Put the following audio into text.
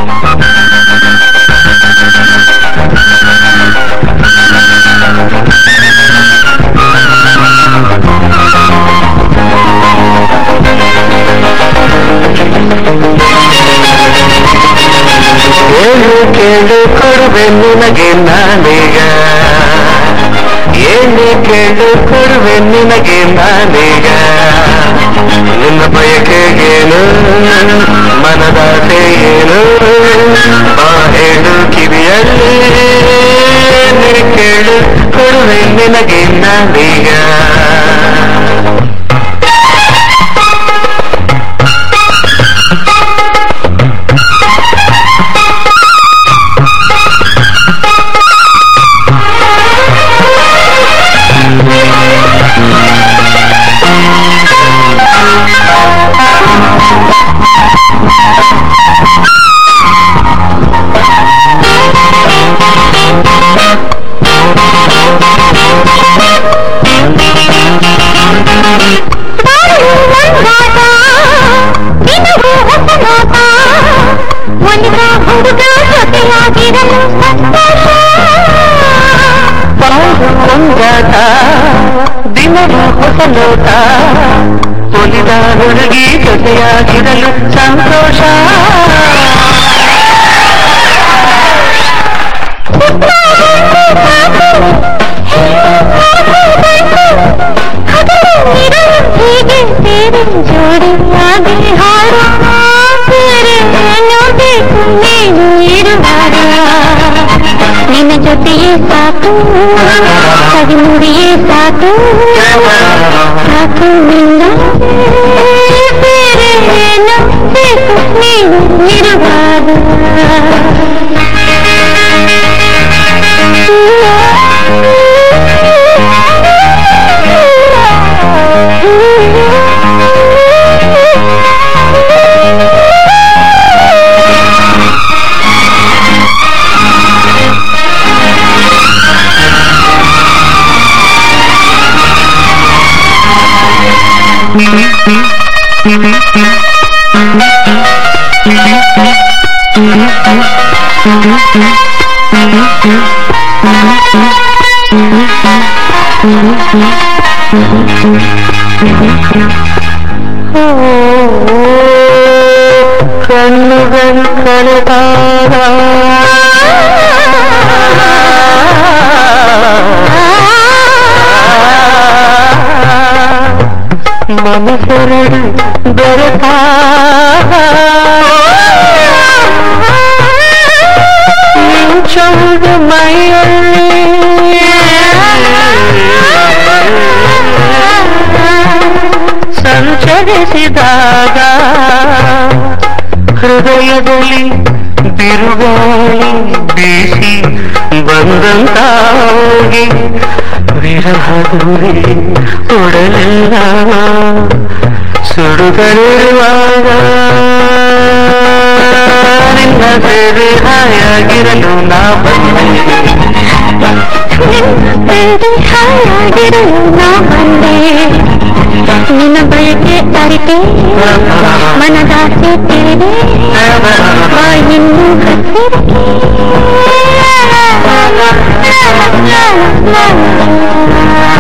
ಕೇಳು ಕೊಡುವೆ ನಿನಗೆ ನಾನೀಗ, ಏನೇ ಕೇಳು ಕೊಡುವೆ ನಿನಗೆ ನಾನೀಗ. ನಿನ್ನ ಬಯಕೆಗೇನು ಮನದಾಸೆ ಏನು ಬಾ ಹೇಳು ಕಿವಿಯಲ್ಲಿ, ಏನೇ ಕೇಳು ಕೊಡುವೆ ನಿನಗೆ ನಾನೀಗ. ದಿನವೂ ಹೊಸ ನೋಟ, ಒಲಿದ ಹುಡುಗಿ ಜೊತೆಯಾಗಿರಲು ಸಂತೋಷ. ಹೀಗೆ ಸೇರಿ ಜೋಡಿಯಾಗಿ ಹಾಡು ಬೇಕು ನೀನು ಇರುವಾಗ. ನಿನ್ನ ಜೊತೆಯೇ ಸಾಕು, ಸವಿ ನುಡಿಯೇ ಸಾಕು, ಸಾಕು ನಿನ್ನ ಬೇರೆ ಏನು ಬೇಕು ನೀನು ಇರುವಾಗ. ಕಣ್ಣುಗಳು ಕಳೆದಾಗ ಮನಸೆರಡು ಬೆರೆತಾಗ ಮಿಂಚುವುದು ಮೈಯಲ್ಲಿ ಸಂಚರಿಸಿದಾಗ ಹೃದಯದಲ್ಲಿ ಬಿರುಗಾಳಿ ಬೀಸಿ ಬಂದಂತಾಗಿ ವಿರಹದೂರಿ ಕೊಡಲಿಲ್ಲ ಸುಡುಗಳಿರುವಾಗ. ನಿನ್ನ ಸೇವೆ ಹಾಯಾಗಿರಲು ನಾ ಬಂದೆ, ಹಾಯಾಗಿರಲು ನಾ ಬಂದೆ. ನಿನ್ನ ಬಯಕೆ ಅರಿತೆ ಮನದಾಸೆ ತಿಳಿದೆ, ಇನ್ನು ಹತ್ತಿರಕ್ಕೆ